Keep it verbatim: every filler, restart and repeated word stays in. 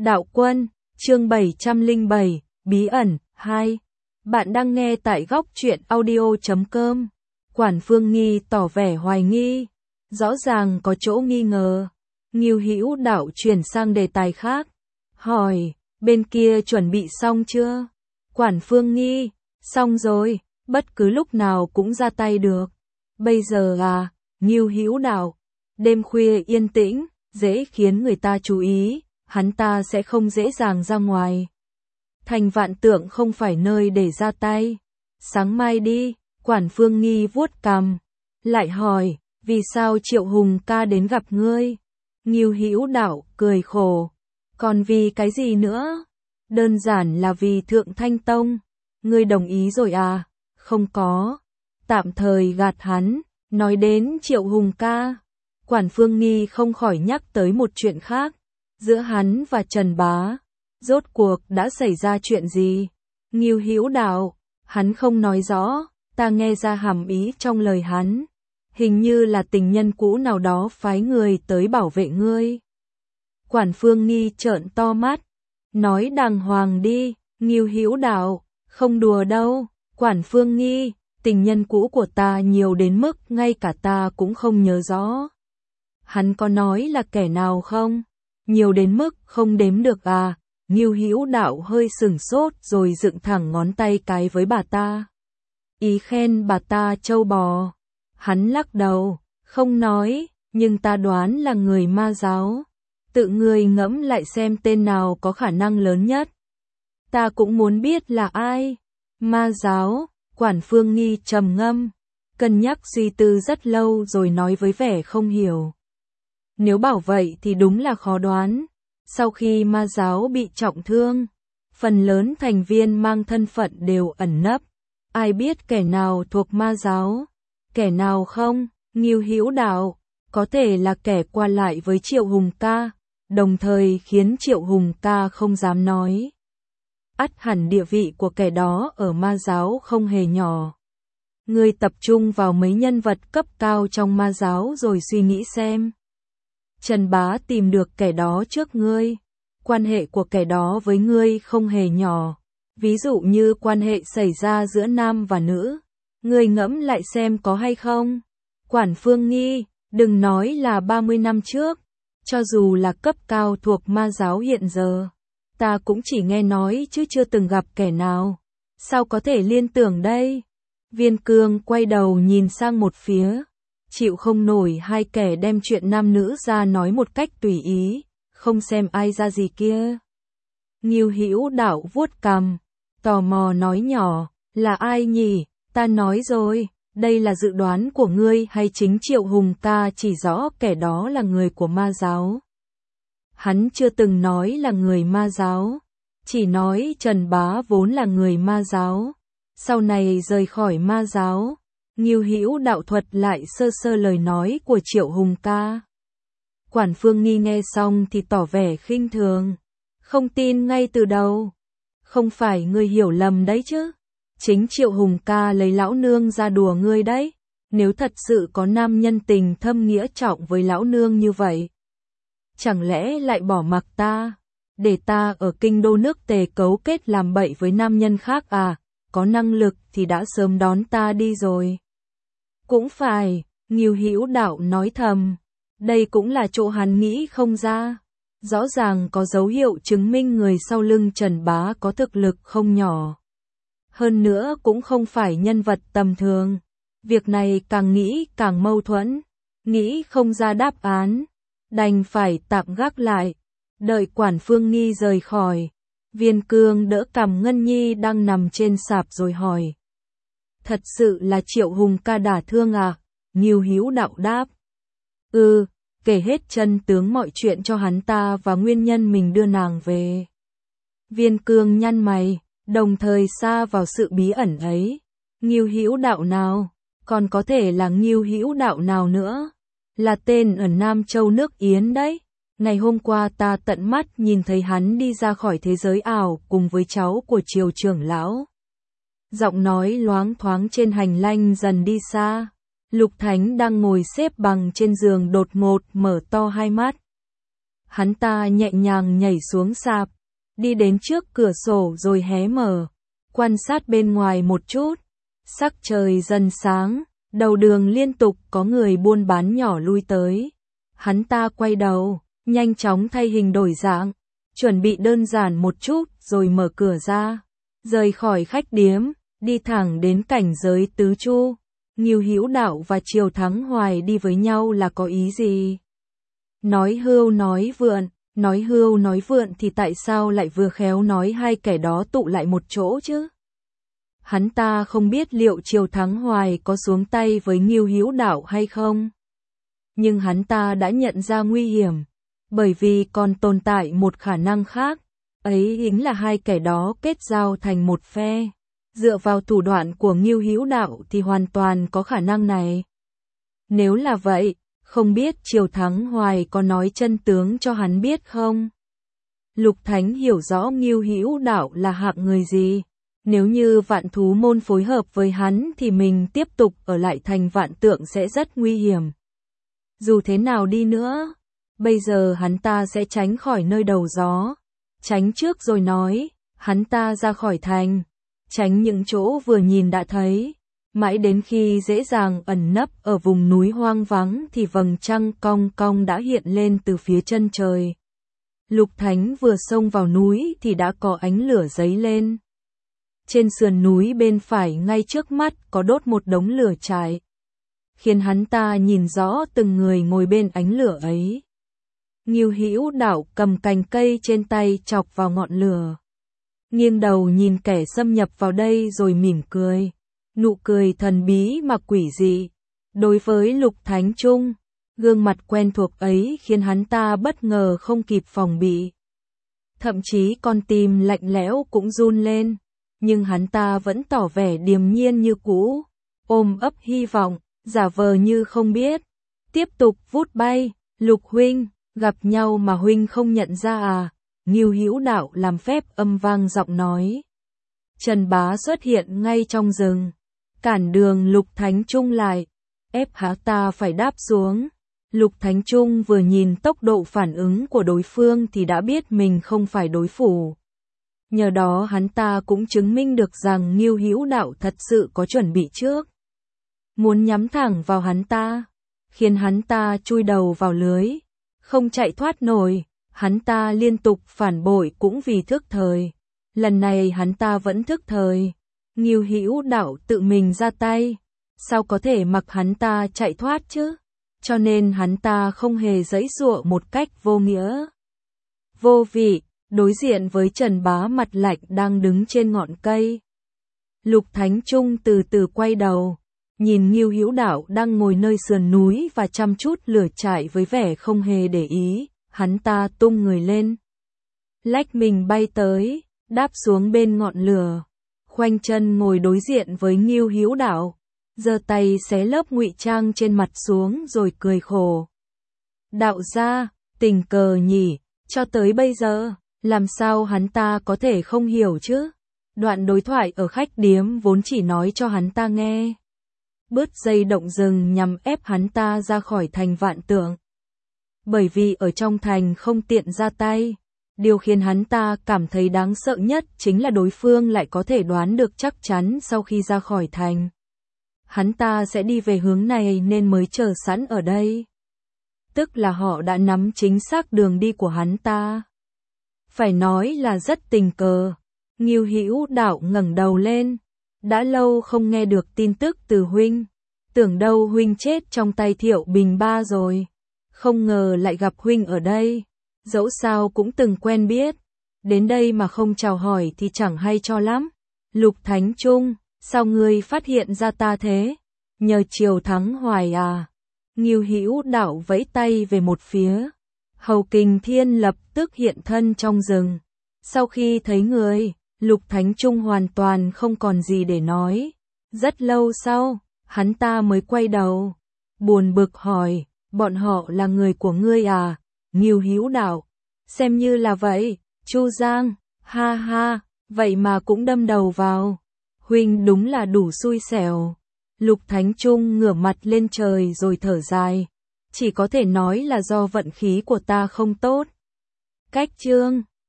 Đạo Quân, chương bảy trăm lẻ bảy, Bí ẩn, hai. Bạn đang nghe tại góc truyện audio chấm com. Quản Phương Nghi tỏ vẻ hoài nghi. Rõ ràng có chỗ nghi ngờ. Ngưu Hữu Đạo chuyển sang đề tài khác. Hỏi, bên kia chuẩn bị xong chưa? Quản Phương Nghi, xong rồi, bất cứ lúc nào cũng ra tay được. Bây giờ à, Ngưu Hữu Đạo, đêm khuya yên tĩnh, dễ khiến người ta chú ý, hắn ta sẽ không dễ dàng ra ngoài. Thành Vạn Tượng không phải nơi để ra tay. Sáng mai đi, Quản Phương Nghi vuốt cằm, lại hỏi, vì sao Triệu Hùng ca đến gặp ngươi? Ngưu Hữu Đạo cười khổ, còn vì cái gì nữa? Đơn giản là vì Thượng Thanh Tông. Ngươi đồng ý rồi à? Không có. Tạm thời gạt hắn. Nói đến Triệu Hùng ca, Quản Phương Nghi không khỏi nhắc tới một chuyện khác. Giữa hắn và Trần Bá, rốt cuộc đã xảy ra chuyện gì? Ngưu Hữu Đạo, hắn không nói rõ, ta nghe ra hàm ý trong lời hắn. Hình như là tình nhân cũ nào đó phái người tới bảo vệ ngươi. Quản Phương Nghi trợn to mắt, nói đàng hoàng đi. Ngưu Hữu Đạo, không đùa đâu. Quản Phương Nghi, tình nhân cũ của ta nhiều đến mức ngay cả ta cũng không nhớ rõ. Hắn có nói là kẻ nào không? Nhiều đến mức không đếm được à? Ngưu Hữu Đạo hơi sừng sốt rồi dựng thẳng ngón tay cái với bà ta. Ý khen bà ta trâu bò. Hắn lắc đầu, không nói, nhưng ta đoán là người Ma giáo. Tự ngươi ngẫm lại xem tên nào có khả năng lớn nhất. Ta cũng muốn biết là ai. Ma giáo, Quản Phương Nghi trầm ngâm, cân nhắc suy tư rất lâu rồi nói với vẻ không hiểu. Nếu bảo vậy thì đúng là khó đoán. Sau khi Ma giáo bị trọng thương, phần lớn thành viên mang thân phận đều ẩn nấp. Ai biết kẻ nào thuộc Ma giáo, kẻ nào không? Ngưu Hữu Đạo, có thể là kẻ qua lại với Triệu Hùng ca, đồng thời khiến Triệu Hùng ca không dám nói. Ắt hẳn địa vị của kẻ đó ở Ma giáo không hề nhỏ. Ngươi tập trung vào mấy nhân vật cấp cao trong Ma giáo rồi suy nghĩ xem. Trần Bá tìm được kẻ đó trước ngươi. Quan hệ của kẻ đó với ngươi không hề nhỏ. Ví dụ như quan hệ xảy ra giữa nam và nữ. Ngươi ngẫm lại xem có hay không? Quản Phương Nghi, đừng nói là ba mươi năm trước. Cho dù là cấp cao thuộc Ma giáo hiện giờ, ta cũng chỉ nghe nói chứ chưa từng gặp kẻ nào. Sao có thể liên tưởng đây? Viên Cương quay đầu nhìn sang một phía. Chịu không nổi hai kẻ đem chuyện nam nữ ra nói một cách tùy ý, không xem ai ra gì kia. Ngưu Hữu Đạo vuốt cằm, tò mò nói nhỏ, là ai nhỉ? Ta nói rồi, đây là dự đoán của ngươi hay chính Triệu Hùng ca chỉ rõ kẻ đó là người của Ma giáo? Hắn chưa từng nói là người Ma giáo, chỉ nói Trần Bá vốn là người Ma giáo, sau này rời khỏi Ma giáo. Ngưu Hữu Đạo thuật lại sơ sơ lời nói của Triệu Hùng ca. Quản Phương Nghi nghe xong thì tỏ vẻ khinh thường, không tin ngay từ đầu. Không phải ngươi hiểu lầm đấy chứ? Chính Triệu Hùng ca lấy lão nương ra đùa ngươi đấy. Nếu thật sự có nam nhân tình thâm nghĩa trọng với lão nương như vậy, chẳng lẽ lại bỏ mặc ta, để ta ở kinh đô nước Tề cấu kết làm bậy với nam nhân khác à? Có năng lực thì đã sớm đón ta đi rồi. Cũng phải, Ngưu Hữu Đạo nói thầm, đây cũng là chỗ hắn nghĩ không ra. Rõ ràng có dấu hiệu chứng minh người sau lưng Trần Bá có thực lực không nhỏ. Hơn nữa cũng không phải nhân vật tầm thường. Việc này càng nghĩ càng mâu thuẫn, nghĩ không ra đáp án, đành phải tạm gác lại. Đợi Quản Phương Nghi rời khỏi, Viên Cương đỡ cằm Ngân Nhi đang nằm trên sạp rồi hỏi. Thật sự là Triệu Hùng ca đả thương à? Ngưu Hữu Đạo đáp. Ừ, kể hết chân tướng mọi chuyện cho hắn ta và nguyên nhân mình đưa nàng về. Viên Cương nhăn mày, đồng thời sa vào sự bí ẩn ấy. Ngưu Hữu Đạo nào? Còn có thể là Ngưu Hữu Đạo nào nữa? Là tên ở Nam Châu nước Yến đấy. Ngày hôm qua ta tận mắt nhìn thấy hắn đi ra khỏi thế giới ảo cùng với cháu của Triều trưởng lão. Giọng nói loáng thoáng trên hành lang dần đi xa. Lục Thánh đang ngồi xếp bằng trên giường đột ngột mở to hai mắt. Hắn ta nhẹ nhàng nhảy xuống sạp, đi đến trước cửa sổ rồi hé mở, quan sát bên ngoài một chút. Sắc trời dần sáng, đầu đường liên tục có người buôn bán nhỏ lui tới. Hắn ta quay đầu, nhanh chóng thay hình đổi dạng, chuẩn bị đơn giản một chút rồi mở cửa ra, rời khỏi khách điếm, đi thẳng đến cảnh giới tứ chu. Ngưu Hữu Đạo và Triều Thắng Hoài đi với nhau là có ý gì? Nói hưu nói vượn, nói hưu nói vượn thì tại sao lại vừa khéo nói hai kẻ đó tụ lại một chỗ chứ? Hắn ta không biết liệu Triều Thắng Hoài có xuống tay với Ngưu Hữu Đạo hay không. Nhưng hắn ta đã nhận ra nguy hiểm, bởi vì còn tồn tại một khả năng khác, ấy chính là hai kẻ đó kết giao thành một phe. Dựa vào thủ đoạn của Ngưu Hữu Đạo thì hoàn toàn có khả năng này. Nếu là vậy, không biết Triều Thắng Hoài có nói chân tướng cho hắn biết không? Lục Thánh hiểu rõ Ngưu Hữu Đạo là hạng người gì. Nếu như Vạn Thú Môn phối hợp với hắn thì mình tiếp tục ở lại thành Vạn Tượng sẽ rất nguy hiểm. Dù thế nào đi nữa, bây giờ hắn ta sẽ tránh khỏi nơi đầu gió. Tránh trước rồi nói, hắn ta ra khỏi thành, tránh những chỗ vừa nhìn đã thấy. Mãi đến khi dễ dàng ẩn nấp ở vùng núi hoang vắng thì vầng trăng cong cong đã hiện lên từ phía chân trời. Lục Thánh vừa xông vào núi thì đã có ánh lửa giấy lên. Trên sườn núi bên phải ngay trước mắt có đốt một đống lửa trại, khiến hắn ta nhìn rõ từng người ngồi bên ánh lửa ấy. Ngưu Hữu Đạo cầm cành cây trên tay chọc vào ngọn lửa, nghiêng đầu nhìn kẻ xâm nhập vào đây rồi mỉm cười. Nụ cười thần bí mà quỷ dị. Đối với Lục Thánh Trung, gương mặt quen thuộc ấy khiến hắn ta bất ngờ không kịp phòng bị. Thậm chí con tim lạnh lẽo cũng run lên, nhưng hắn ta vẫn tỏ vẻ điềm nhiên như cũ, ôm ấp hy vọng, giả vờ như không biết. Tiếp tục vút bay, Lục huynh, gặp nhau mà huynh không nhận ra à? Ngưu Hữu Đạo làm phép âm vang giọng nói. Trần Bá xuất hiện ngay trong rừng, cản đường Lục Thánh Trung lại, ép hắn ta phải đáp xuống. Lục Thánh Trung vừa nhìn tốc độ phản ứng của đối phương thì đã biết mình không phải đối thủ. Nhờ đó hắn ta cũng chứng minh được rằng Ngưu Hữu Đạo thật sự có chuẩn bị trước. Muốn nhắm thẳng vào hắn ta, khiến hắn ta chui đầu vào lưới, không chạy thoát nổi. Hắn ta liên tục phản bội cũng vì thức thời. Lần này hắn ta vẫn thức thời. Ngưu Hữu Đạo tự mình ra tay, sao có thể mặc hắn ta chạy thoát chứ? Cho nên hắn ta không hề giãy giụa một cách vô nghĩa, vô vị, đối diện với Trần Bá mặt lạnh đang đứng trên ngọn cây. Lục Thánh Trung từ từ quay đầu, nhìn Ngưu Hữu Đạo đang ngồi nơi sườn núi và chăm chút lửa trại với vẻ không hề để ý. Hắn ta tung người lên, lách mình bay tới, đáp xuống bên ngọn lửa, khoanh chân ngồi đối diện với Ngưu Hữu Đạo, giơ tay xé lớp ngụy trang trên mặt xuống rồi cười khổ. Đạo gia, tình cờ nhỉ, cho tới bây giờ, làm sao hắn ta có thể không hiểu chứ? Đoạn đối thoại ở khách điếm vốn chỉ nói cho hắn ta nghe. Bứt dây động rừng nhằm ép hắn ta ra khỏi thành Vạn Tượng. Bởi vì ở trong thành không tiện ra tay, điều khiến hắn ta cảm thấy đáng sợ nhất chính là đối phương lại có thể đoán được chắc chắn sau khi ra khỏi thành. Hắn ta sẽ đi về hướng này nên mới chờ sẵn ở đây. Tức là họ đã nắm chính xác đường đi của hắn ta. Phải nói là rất tình cờ. Ngưu Hữu Đạo ngẩng đầu lên. Đã lâu không nghe được tin tức từ huynh. Tưởng đâu huynh chết trong tay Thiệu Bình Ba rồi. Không ngờ lại gặp huynh ở đây. Dẫu sao cũng từng quen biết. Đến đây mà không chào hỏi thì chẳng hay cho lắm. Lục Thánh Trung, sao ngươi phát hiện ra ta thế? Nhờ Triều Thắng Hoài à? Ngưu Hữu Đạo vẫy tay về một phía. Hầu Kình Thiên lập tức hiện thân trong rừng. Sau khi thấy người, Lục Thánh Trung hoàn toàn không còn gì để nói. Rất lâu sau, hắn ta mới quay đầu, buồn bực hỏi, bọn họ là người của ngươi à? Ngưu Hữu Đạo, xem như là vậy. Chu Giang, ha ha, vậy mà cũng đâm đầu vào. Huynh đúng là đủ xui xẻo. Lục Thánh Trung ngửa mặt lên trời rồi thở dài. Chỉ có thể nói là do vận khí của ta không tốt. Cách chương